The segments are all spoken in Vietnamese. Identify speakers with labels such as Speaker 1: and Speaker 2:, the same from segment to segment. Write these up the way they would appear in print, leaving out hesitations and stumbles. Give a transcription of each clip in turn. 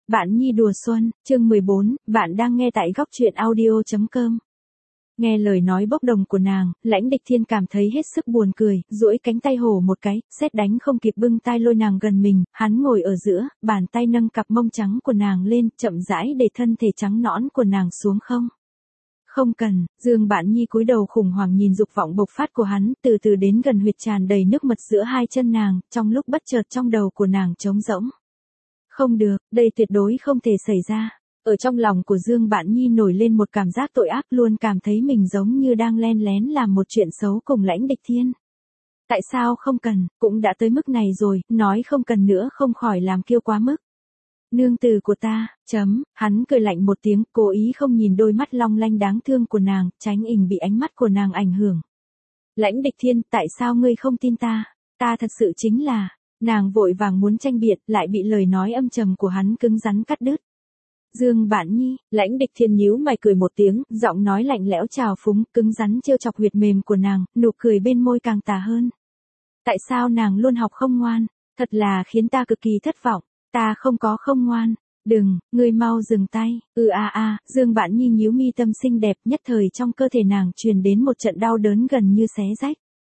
Speaker 1: Bạn Nhi đùa xuân, chương 14, bạn đang nghe tại góc truyện audio.com. Nghe lời nói bốc đồng của nàng, Lãnh Địch Thiên cảm thấy hết sức buồn cười, duỗi cánh tay hổ một cái, sét đánh không kịp bưng tai lôi nàng gần mình, hắn ngồi ở giữa, bàn tay nâng cặp mông trắng của nàng lên, chậm rãi để thân thể trắng nõn của nàng xuống không. Không cần, Dương Bạn Nhi cúi đầu khủng hoảng nhìn dục vọng bộc phát của hắn, từ từ đến gần huyệt tràn đầy nước mật giữa hai chân nàng, trong lúc bất chợt trong đầu của nàng trống rỗng. Không được, đây tuyệt đối không thể xảy ra. Ở trong lòng của Dương Bạn Nhi nổi lên một cảm giác tội ác, luôn cảm thấy mình giống như đang len lén làm một chuyện xấu cùng Lãnh Địch Thiên. Tại sao không cần, cũng đã tới mức này rồi, nói không cần nữa không khỏi làm kiêu quá mức. Nương tử của ta, hắn cười lạnh một tiếng, cố ý không nhìn đôi mắt long lanh đáng thương của nàng, tránh bị ánh mắt của nàng ảnh hưởng. Lãnh Địch Thiên, tại sao ngươi không tin ta? Ta thật sự chính là... Nàng vội vàng muốn tranh biện, lại bị lời nói âm trầm của hắn cứng rắn cắt đứt. Dương Bạn Nhi, Lãnh Địch Thiên nhíu mày cười một tiếng, giọng nói lạnh lẽo trào phúng, cứng rắn trêu chọc huyệt mềm của nàng, nụ cười bên môi càng tà hơn. Tại sao nàng luôn học không ngoan, thật là khiến ta cực kỳ thất vọng, ta không có không ngoan. Đừng, ngươi mau dừng tay. Dương Bạn Nhi nhíu mi tâm xinh đẹp, nhất thời trong cơ thể nàng truyền đến một trận đau đớn gần như xé rách.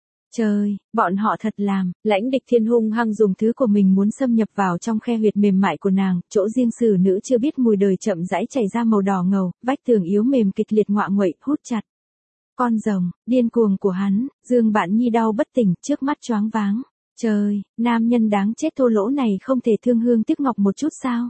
Speaker 1: Trời, bọn họ thật làm, Lãnh Địch Thiên hung hăng dùng thứ của mình muốn xâm nhập vào trong khe huyệt mềm mại của nàng, chỗ riêng xử nữ chưa biết mùi đời chậm rãi chảy ra màu đỏ ngầu, vách tường yếu mềm kịch liệt ngoạ nguậy, hút chặt. Con rồng, điên cuồng của hắn, Dương Bạn Nhi đau bất tỉnh, trước mắt choáng váng. Trời, nam nhân đáng chết thô lỗ này không thể thương hương tiếc ngọc một chút sao?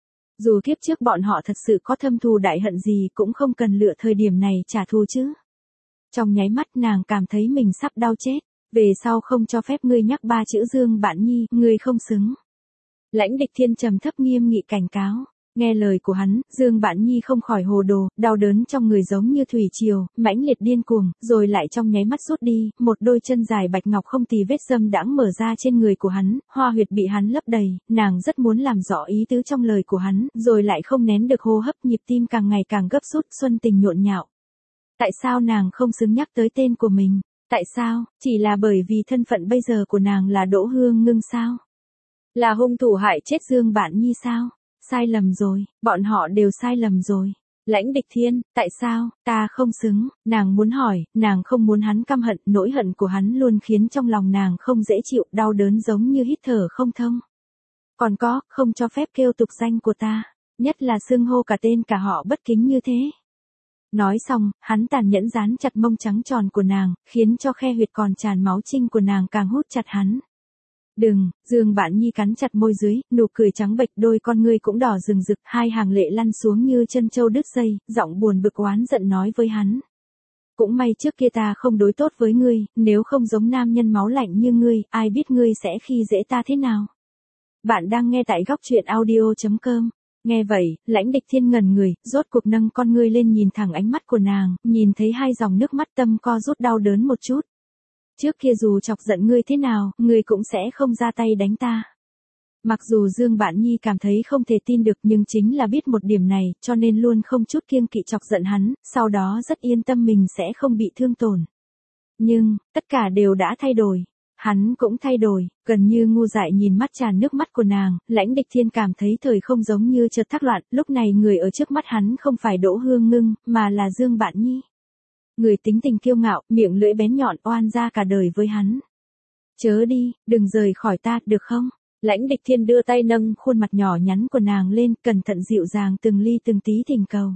Speaker 1: Dù kiếp trước bọn họ thật sự có thâm thù đại hận gì cũng không cần lựa thời điểm này trả thù chứ. Trong nháy mắt nàng cảm thấy mình sắp đau chết. Về sau không cho phép ngươi nhắc ba chữ Dương Bạn Nhi, ngươi không xứng. Lãnh Địch Thiên trầm thấp nghiêm nghị cảnh cáo. Nghe lời của hắn, Dương Bạn Nhi không khỏi hồ đồ, đau đớn trong người giống như thủy triều, mãnh liệt điên cuồng, rồi lại trong nháy mắt rút đi, một đôi chân dài bạch ngọc không tì vết dâm đãng mở ra trên người của hắn, hoa huyệt bị hắn lấp đầy, nàng rất muốn làm rõ ý tứ trong lời của hắn, rồi lại không nén được hô hấp, nhịp tim càng ngày càng gấp rút, xuân tình nhộn nhạo. Tại sao nàng không xứng nhắc tới tên của mình? Tại sao, chỉ là bởi vì thân phận bây giờ của nàng là Đỗ Hương Ngưng sao? Là hung thủ hại chết Dương Bạn Nhi sao? Sai lầm rồi, bọn họ đều sai lầm rồi. Lãnh Địch Thiên, tại sao, ta không xứng, nàng muốn hỏi, nàng không muốn hắn căm hận, nỗi hận của hắn luôn khiến trong lòng nàng không dễ chịu, đau đớn giống như hít thở không thông. Còn có, không cho phép kêu tục danh của ta, nhất là xưng hô cả tên cả họ bất kính như thế. Nói xong, hắn tàn nhẫn dán chặt mông trắng tròn của nàng, khiến cho khe huyệt còn tràn máu trinh của nàng càng hút chặt hắn. Đừng, Dương Bạn Nhi cắn chặt môi dưới, nụ cười trắng bệch, đôi con ngươi cũng đỏ rừng rực, hai hàng lệ lăn xuống như chân trâu đứt dây, giọng buồn bực oán giận nói với hắn. Cũng may trước kia ta không đối tốt với ngươi, nếu không giống nam nhân máu lạnh như ngươi, ai biết ngươi sẽ khi dễ ta thế nào. Bạn đang nghe tại góc truyện audio.com. Nghe vậy, Lãnh Địch Thiên ngẩn người, rốt cuộc nâng con ngươi lên nhìn thẳng ánh mắt của nàng, nhìn thấy hai dòng nước mắt tâm co rút đau đớn một chút. Trước kia dù chọc giận ngươi thế nào, ngươi cũng sẽ không ra tay đánh ta. Mặc dù Dương Bạn Nhi cảm thấy không thể tin được nhưng chính là biết một điểm này, cho nên luôn không chút kiêng kỵ chọc giận hắn, sau đó rất yên tâm mình sẽ không bị thương tổn. Nhưng, tất cả đều đã thay đổi. Hắn cũng thay đổi, gần như ngu dại nhìn mắt tràn nước mắt của nàng, Lãnh Địch Thiên cảm thấy thời không giống như chợt thác loạn, lúc này người ở trước mắt hắn không phải Đỗ Hương Ngưng, mà là Dương Bạn Nhi. Người tính tình kiêu ngạo, miệng lưỡi bén nhọn oan ra cả đời với hắn. Chớ đi, đừng rời khỏi ta, được không? Lãnh Địch Thiên đưa tay nâng khuôn mặt nhỏ nhắn của nàng lên, cẩn thận dịu dàng từng ly từng tí thỉnh cầu.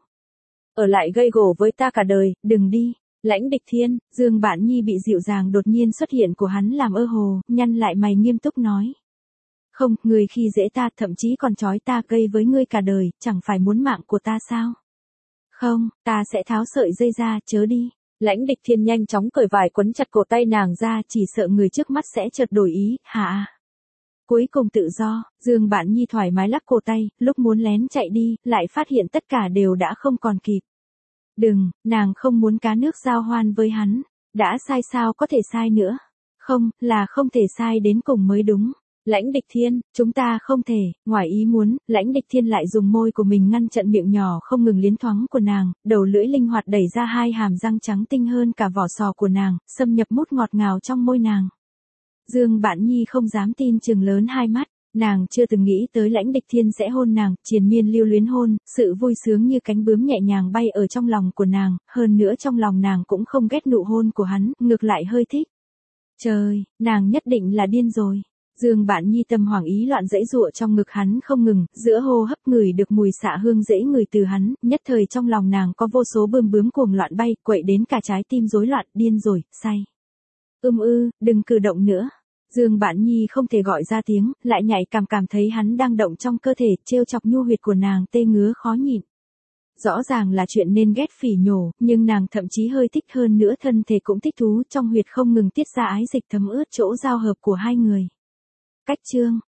Speaker 1: Ở lại gây gổ với ta cả đời, đừng đi. Lãnh Địch Thiên, Dương Bạn Nhi bị dịu dàng đột nhiên xuất hiện của hắn làm ơ hồ, nhăn lại mày nghiêm túc nói. Không, người khi dễ ta, thậm chí còn trói ta gây với ngươi cả đời, chẳng phải muốn mạng của ta sao? Không, ta sẽ tháo sợi dây ra, chớ đi. Lãnh Địch Thiên nhanh chóng cởi vải quấn chặt cổ tay nàng ra, chỉ sợ người trước mắt sẽ chợt đổi ý, hả? Cuối cùng tự do, Dương Bạn Nhi thoải mái lắc cổ tay, lúc muốn lén chạy đi, lại phát hiện tất cả đều đã không còn kịp. Đừng, nàng không muốn cá nước giao hoan với hắn. Đã sai sao có thể sai nữa. Không, là không thể sai đến cùng mới đúng. Lãnh Địch Thiên, chúng ta không thể, ngoài ý muốn, Lãnh Địch Thiên lại dùng môi của mình ngăn chặn miệng nhỏ không ngừng liến thoáng của nàng, đầu lưỡi linh hoạt đẩy ra hai hàm răng trắng tinh hơn cả vỏ sò của nàng, xâm nhập mút ngọt ngào trong môi nàng. Dương Bạn Nhi không dám tin chừng lớn hai mắt, Nàng chưa từng nghĩ tới Lãnh Địch Thiên sẽ hôn nàng, triền miên lưu luyến hôn, sự vui sướng như cánh bướm nhẹ nhàng bay ở trong lòng của nàng, hơn nữa trong lòng nàng cũng không ghét nụ hôn của hắn, ngược lại hơi thích. Trời, nàng nhất định là điên rồi. Dương Bạn Nhi tâm hoảng ý loạn dãy dụa trong ngực hắn không ngừng, giữa hô hấp ngửi được mùi xạ hương dễ ngửi từ hắn, nhất thời trong lòng nàng có vô số bươm bướm cuồng loạn bay, quậy đến cả trái tim rối loạn, điên rồi, say. Đừng cử động nữa. Dương Bạn Nhi không thể gọi ra tiếng, lại nhạy cảm thấy hắn đang động trong cơ thể, trêu chọc nhu huyệt của nàng tê ngứa khó nhịn. Rõ ràng là chuyện nên ghét phỉ nhổ, nhưng nàng thậm chí hơi thích hơn nữa, thân thể cũng thích thú, trong huyệt không ngừng tiết ra ái dịch thấm ướt chỗ giao hợp của hai người. Cách chương